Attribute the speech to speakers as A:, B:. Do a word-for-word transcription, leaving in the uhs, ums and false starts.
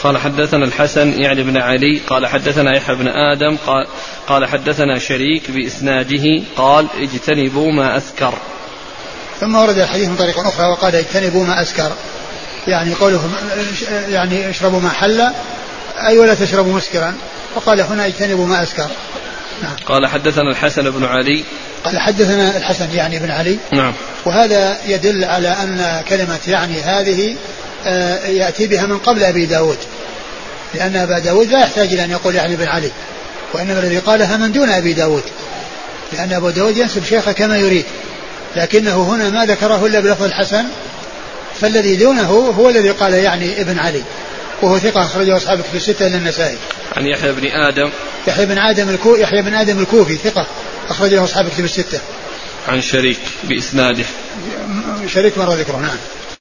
A: قال حدثنا الحسن يعني بن علي قال حدثنا يحيى بن آدم قال, قال حدثنا شريك بإسناده قال اجتنبوا ما أسكر.
B: ثم ورد الحديث من طريق أخرى وقال اجتنبوا ما أسكر، يعني قوله يعني اشربوا ما حل أي ولا تشربوا مسكرا، وقال هنا اجتنبوا ما أسكر.
A: نعم. قال حدثنا الحسن بن علي
B: قال حدثنا الحسن يعني بن علي.
A: نعم.
B: وهذا يدل على أن كلمة يعني هذه يأتي بها من قبل أبي داود، لأن أبا داود لا يحتاج إلى أن يقول يعني بن علي، وإنما الذي قالها من دون أبي داود، لأن أبو داود ينسب شيخه كما يريد، لكنه هنا ما ذكره إلا بلفظ الحسن، فالذي دونه هو الذي قال يعني ابن علي، وهو ثقة أخرجه أصحاب الكتب الستة إلا النسائي.
A: عن يحيى بن آدم
B: يحيى بن آدم الكو يحيى بن آدم الكوفي ثقة أخرجه أصحاب الكتب الستة.
A: عن شريك بإسناده.
B: شريك مر ذكره. نعم.